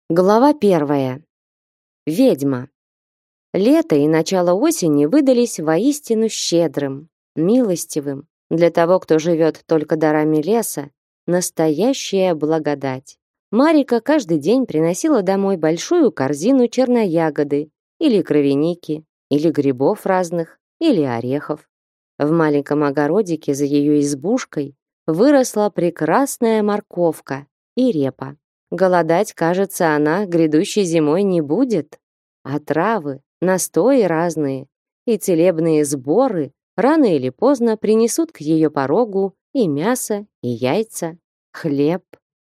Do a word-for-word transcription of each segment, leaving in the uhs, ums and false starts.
Глава первая. Ведьма. Лето и начало осени выдались воистину щедрым, милостивым. Для того, кто живет только дарами леса, настоящая благодать. Марика каждый день приносила домой большую корзину черноягоды или кровяники, или грибов разных, или орехов. В маленьком огородике за ее избушкой выросла прекрасная морковка и репа. Голодать, кажется, она грядущей зимой не будет. А травы, настои разные и целебные сборы рано или поздно принесут к ее порогу и мясо, и яйца, хлеб.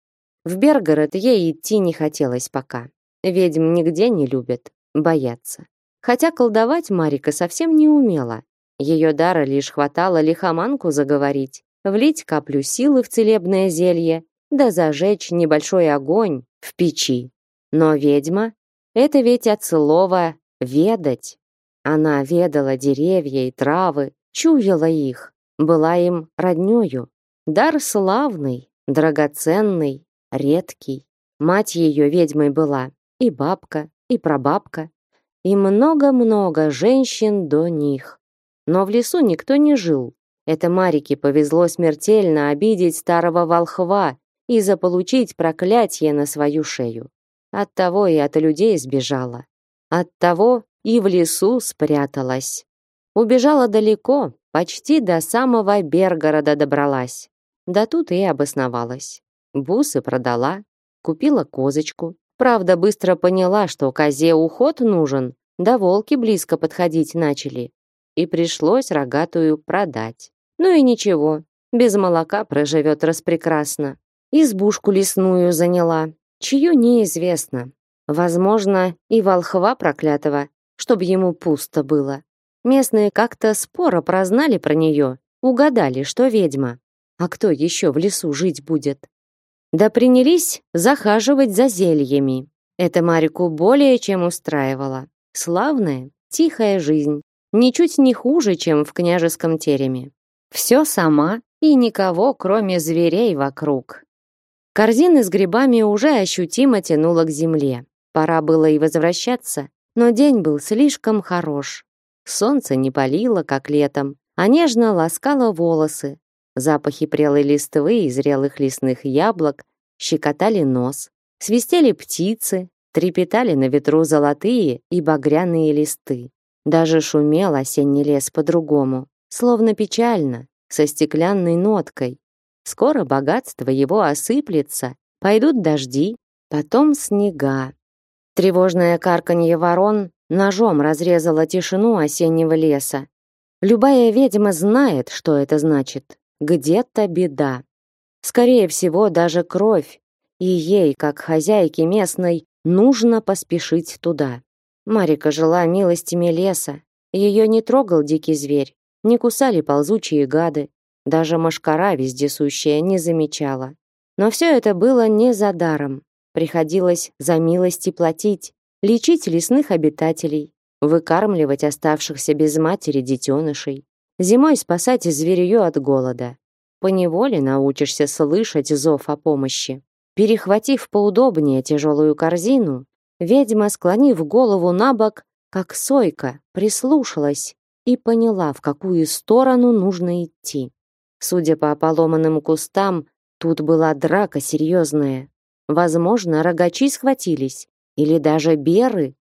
В Бергород ей идти не хотелось пока. Ведьм нигде не любят, боятся. Хотя колдовать Марика совсем не умела. Ее дара лишь хватало лихоманку заговорить, влить каплю силы в целебное зелье, да зажечь небольшой огонь в печи. Но ведьма — это ведь от слова «ведать». Она ведала деревья и травы, чуяла их, была им роднёю. Дар славный, драгоценный, редкий. Мать ее ведьмой была, и бабка, и прабабка, и много-много женщин до них. Но в лесу никто не жил. Это Марике повезло смертельно обидеть старого волхва и заполучить проклятие на свою шею. Оттого и от людей сбежала. Оттого и в лесу спряталась. Убежала далеко, почти до самого Бергорода добралась. Да тут и обосновалась. Бусы продала, купила козочку. Правда, быстро поняла, что козе уход нужен, да волки близко подходить начали. И пришлось рогатую продать. Ну и ничего, без молока проживет распрекрасно. Избушку лесную заняла, чью неизвестно. Возможно, и волхва проклятого, чтобы ему пусто было. Местные как-то споро прознали про нее, угадали, что ведьма. А кто еще в лесу жить будет? Да принялись захаживать за зельями. Это Марику более чем устраивало. Славная, тихая жизнь. Ничуть не хуже, чем в княжеском тереме. Все сама и никого, кроме зверей вокруг. Корзины с грибами уже ощутимо тянуло к земле. Пора было и возвращаться, но день был слишком хорош. Солнце не палило, как летом, а нежно ласкало волосы. Запахи прелой листвы и зрелых лесных яблок щекотали нос. Свистели птицы, трепетали на ветру золотые и багряные листы. Даже шумел осенний лес по-другому, словно печально, со стеклянной ноткой. Скоро богатство его осыплется, пойдут дожди, потом снега. Тревожное карканье ворон ножом разрезало тишину осеннего леса. Любая ведьма знает, что это значит. Где-то беда. Скорее всего, даже кровь. И ей, как хозяйке местной, нужно поспешить туда. Марика жила милостями леса. Ее не трогал дикий зверь, не кусали ползучие гады. Даже мошкара вездесущая не замечала. Но все это было не за даром. Приходилось за милости платить, лечить лесных обитателей, выкармливать оставшихся без матери детенышей, зимой спасать зверье от голода. Поневоле научишься слышать зов о помощи. Перехватив поудобнее тяжелую корзину, ведьма, склонив голову набок, как сойка, прислушалась и поняла, в какую сторону нужно идти. Судя по поломанным кустам, тут была драка серьезная. Возможно, рогачи схватились, или даже беры,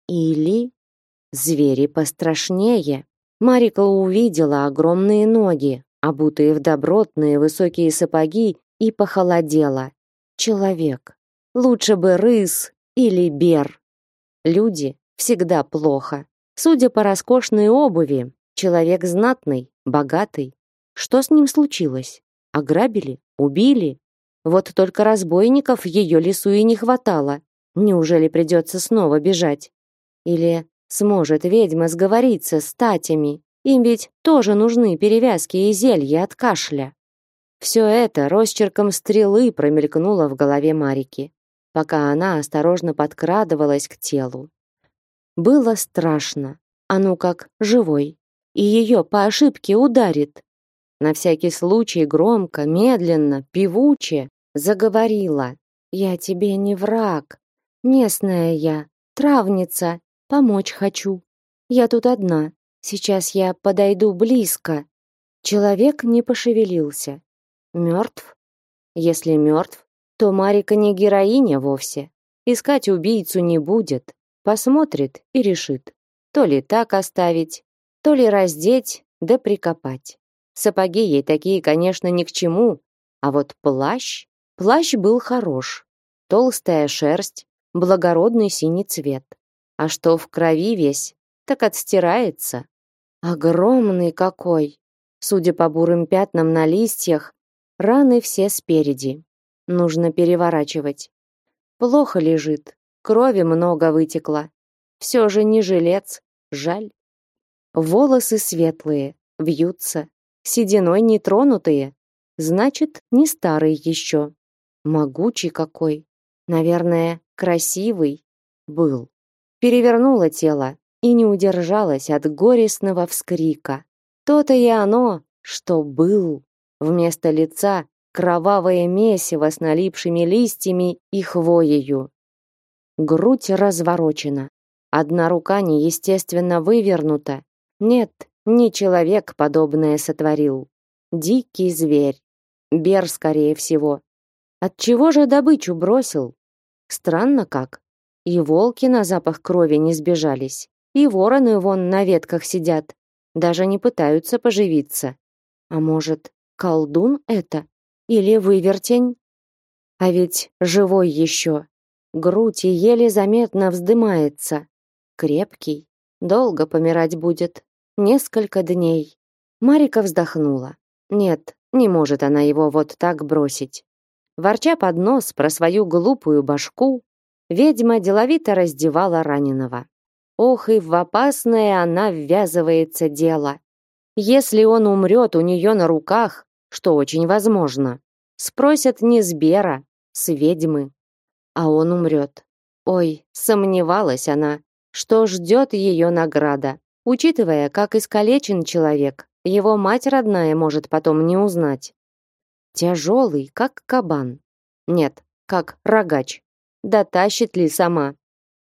или звери пострашнее. Марика увидела огромные ноги, обутые в добротные высокие сапоги, и похолодела. Человек. Лучше бы рысь или бер. Люди всегда плохо. Судя по роскошной обуви, человек знатный, богатый. Что с ним случилось? Ограбили? Убили? Вот только разбойников в ее лесу и не хватало. Неужели придется снова бежать? Или сможет ведьма сговориться с татями? Им ведь тоже нужны перевязки и зелья от кашля. Все это росчерком стрелы промелькнуло в голове Марики, пока она осторожно подкрадывалась к телу. Было страшно. А ну как живой. И ее по ошибке ударит. На всякий случай громко, медленно, певуче заговорила. «Я тебе не враг. Местная я, травница, помочь хочу. Я тут одна. Сейчас я подойду близко. Человек не пошевелился. Мертв? Если мертв, то Марика не героиня вовсе. Искать убийцу не будет. Посмотрит и решит. То ли так оставить, то ли раздеть да прикопать. Сапоги ей такие, конечно, ни к чему. А вот плащ... Плащ был хорош. Толстая шерсть, благородный синий цвет. А что в крови весь, так отстирается. Огромный какой! Судя по бурым пятнам на листьях, раны все спереди. Нужно переворачивать. Плохо лежит, крови много вытекло. Все же не жилец, жаль. Волосы светлые, вьются, сединой не тронутые. Значит, не старый еще. Могучий какой. Наверное, красивый был. Перевернула тело и не удержалась от горестного вскрика. То-то и оно, что был. Вместо лица кровавое месиво с налипшими листьями и хвоею. Грудь разворочена. Одна рука неестественно вывернута. Нет, не человек подобное сотворил. Дикий зверь. Бер, скорее всего. Отчего же добычу бросил? Странно как. И волки на запах крови не сбежались. И вороны вон на ветках сидят. Даже не пытаются поживиться. А может, колдун это? Или вывертень? А ведь живой еще. Грудь еле заметно вздымается. Крепкий. Долго помирать будет. Несколько дней. Марика вздохнула. Нет, не может она его вот так бросить. Ворча под нос про свою глупую башку, ведьма деловито раздевала раненого. Ох, и в опасное она ввязывается дело. Если он умрет у нее на руках, что очень возможно, спросят не с Бера, с ведьмы. А он умрет. Ой, сомневалась она, что ждет ее награда. Учитывая, как искалечен человек, его мать родная может потом не узнать. Тяжелый, как кабан. Нет, как рогач. Дотащит ли сама?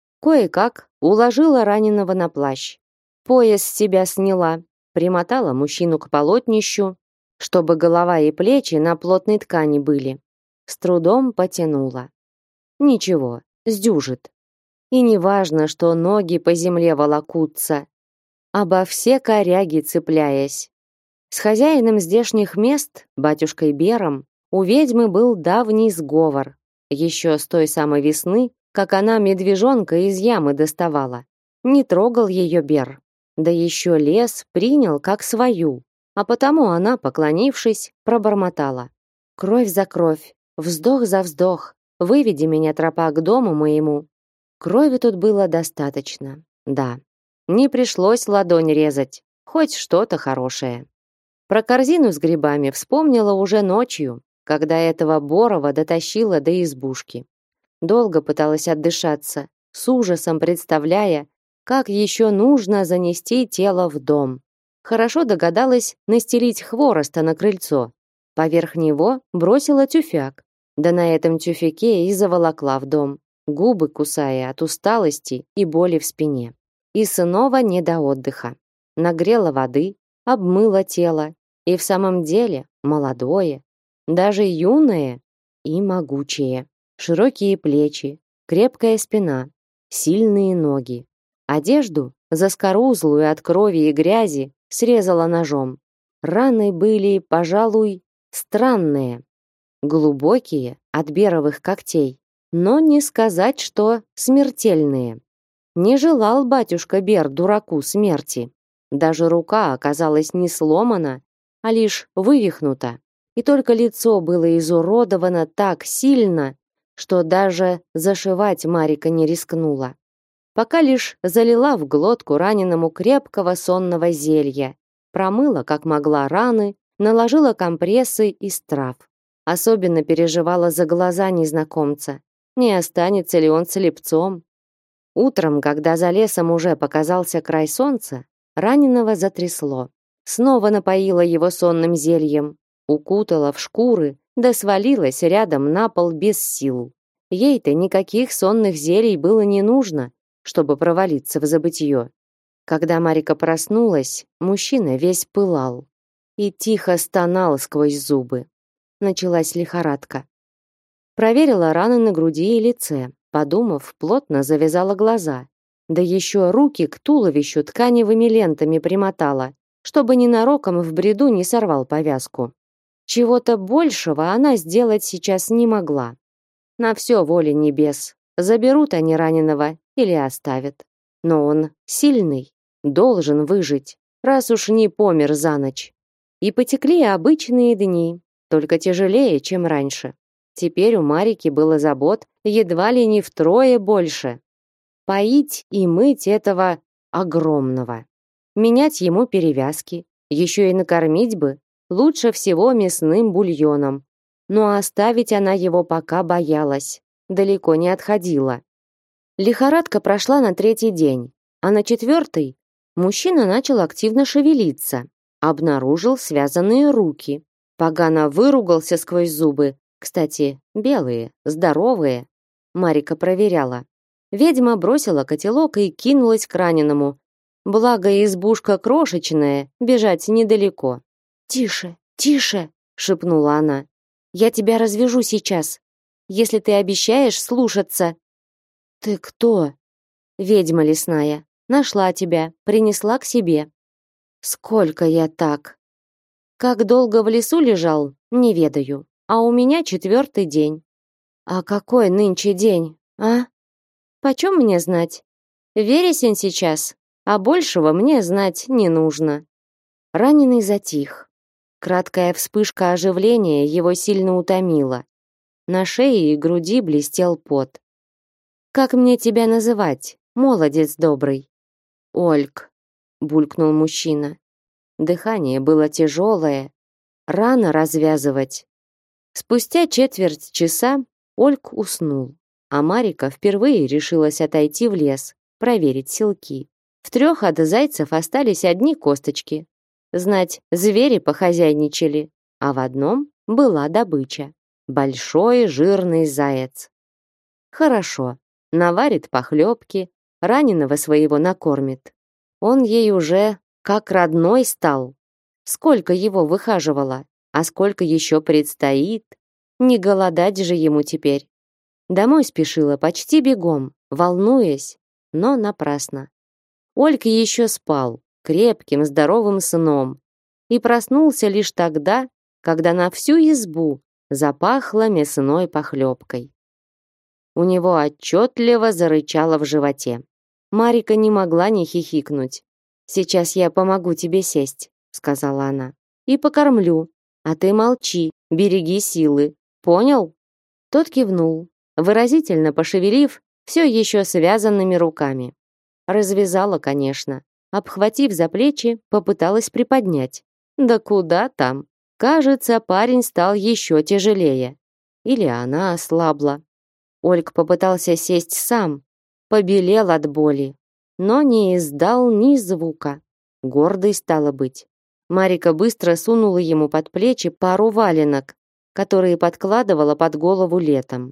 Кое-как уложила раненого на плащ. Пояс с себя сняла, примотала мужчину к полотнищу, чтобы голова и плечи на плотной ткани были. С трудом потянула. Ничего, сдюжит. И не важно, что ноги по земле волокутся, обо все коряги цепляясь. С хозяином здешних мест, батюшкой Бером, у ведьмы был давний сговор. Еще с той самой весны, как она медвежонка из ямы доставала. Не трогал ее Бер. Да еще лес принял как свою. А потому она, поклонившись, пробормотала. «Кровь за кровь, вздох за вздох, выведи меня, тропа, к дому моему». Крови тут было достаточно, да. Не пришлось ладонь резать, хоть что-то хорошее. Про корзину с грибами вспомнила уже ночью, когда этого Борова дотащила до избушки. Долго пыталась отдышаться, с ужасом представляя, как еще нужно занести тело в дом. Хорошо догадалась настелить хвороста на крыльцо. Поверх него бросила тюфяк, да на этом тюфяке и заволокла в дом, губы кусая от усталости и боли в спине. И снова не до отдыха. Нагрела воды, обмыла тело, и в самом деле молодое, даже юное и могучее. Широкие плечи, крепкая спина, сильные ноги. Одежду, заскорузлую от крови и грязи, срезала ножом. Раны были, пожалуй, странные, глубокие от беровых когтей, но не сказать, что смертельные. Не желал батюшка Бер дураку смерти. Даже рука оказалась не сломана, а лишь вывихнута, и только лицо было изуродовано так сильно, что даже зашивать Марика не рискнула. Пока лишь залила в глотку раненому крепкого сонного зелья, промыла как могла раны, наложила компрессы из трав. Особенно переживала за глаза незнакомца. Не останется ли он слепцом? Утром, когда за лесом уже показался край солнца, раненого затрясло. Снова напоила его сонным зельем, укутала в шкуры, да свалилась рядом на пол без сил. Ей-то никаких сонных зелий было не нужно, чтобы провалиться в забытье. Когда Марика проснулась, мужчина весь пылал и тихо стонал сквозь зубы. Началась лихорадка. Проверила раны на груди и лице, подумав, плотно завязала глаза. Да еще руки к туловищу тканевыми лентами примотала, чтобы ненароком в бреду не сорвал повязку. Чего-то большего она сделать сейчас не могла. На все воля небес. Заберут они раненого или оставят. Но он сильный, должен выжить, раз уж не помер за ночь. И потекли обычные дни, только тяжелее, чем раньше. Теперь у Марики было забот едва ли не втрое больше. Поить и мыть этого огромного. Менять ему перевязки, еще и накормить бы, лучше всего мясным бульоном. Но оставить она его пока боялась, далеко не отходила. Лихорадка прошла на третий день, а на четвертый мужчина начал активно шевелиться, обнаружил связанные руки. Погано выругался сквозь зубы. Кстати, белые, здоровые. Марика проверяла. Ведьма бросила котелок и кинулась к раненому. Благо избушка крошечная, бежать недалеко. «Тише, тише!» — шепнула она. «Я тебя развяжу сейчас, если ты обещаешь слушаться». «Ты кто?» «Ведьма лесная. Нашла тебя, принесла к себе». «Сколько я так?» «Как долго в лесу лежал, не ведаю. А у меня четвертый день». «А какой нынче день, а?» «Почем мне знать? Вересень сейчас, а большего мне знать не нужно». Раненый затих. Краткая вспышка оживления его сильно утомила. На шее и груди блестел пот. «Как мне тебя называть, молодец добрый?» «Ольг», — булькнул мужчина. Дыхание было тяжелое. Рано развязывать. Спустя четверть часа Ольг уснул, а Марика впервые решилась отойти в лес, проверить селки. В трех от зайцев остались одни косточки. Знать, звери похозяйничали, а в одном была добыча. Большой жирный заяц. Хорошо, наварит похлебки, раненого своего накормит. Он ей уже как родной стал. Сколько его выхаживала, а сколько еще предстоит. Не голодать же ему теперь. Домой спешила почти бегом, волнуясь, но напрасно. Ольг еще спал крепким, здоровым сном и проснулся лишь тогда, когда на всю избу запахло мясной похлебкой. У него отчетливо зарычало в животе. Марика не могла не хихикнуть. «Сейчас я помогу тебе сесть», — сказала она, — «и покормлю, а ты молчи, береги силы, понял?» Тот кивнул, выразительно пошевелив все еще связанными руками. Развязала, конечно. Обхватив за плечи, попыталась приподнять. Да куда там? Кажется, парень стал еще тяжелее. Или она ослабла. Ольг попытался сесть сам, побелел от боли, но не издал ни звука. Гордый стало быть. Марика быстро сунула ему под плечи пару валенок, которые подкладывала под голову летом.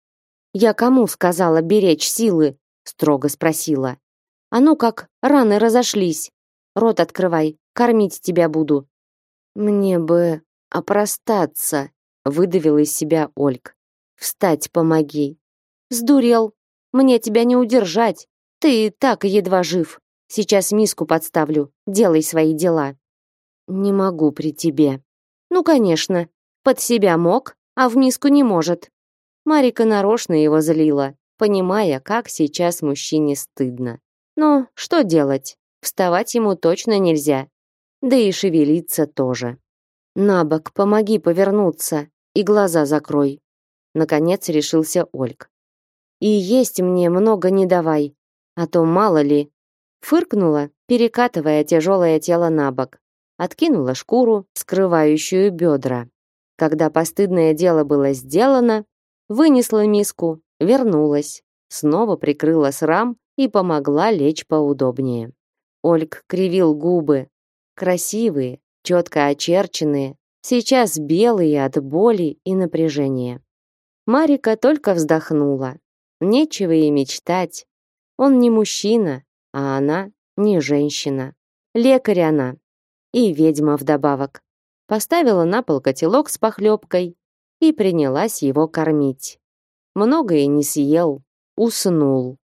«Я кому сказала беречь силы?» — строго спросила. «А ну как, раны разошлись. Рот открывай, кормить тебя буду». «Мне бы опростаться», — выдавил из себя Ольг. «Встать помоги». «Сдурел. Мне тебя не удержать. Ты и так едва жив. Сейчас миску подставлю. Делай свои дела». «Не могу при тебе». «Ну, конечно. Под себя мог, а в миску не может». Марика нарочно его злила, понимая, как сейчас мужчине стыдно. Но что делать? Вставать ему точно нельзя. Да и шевелиться тоже. «На бок, помоги повернуться и глаза закрой». Наконец решился Ольг. «И есть мне много не давай, а то мало ли». Фыркнула, перекатывая тяжелое тело на бок. Откинула шкуру, скрывающую бедра. Когда постыдное дело было сделано, вынесла миску, вернулась, снова прикрыла срам и помогла лечь поудобнее. Ольг кривил губы. Красивые, четко очерченные, сейчас белые от боли и напряжения. Марика только вздохнула. Нечего и мечтать. Он не мужчина, а она не женщина. Лекарь она. И ведьма вдобавок. Поставила на пол котелок с похлебкой и принялась его кормить. Многое не съел, уснул.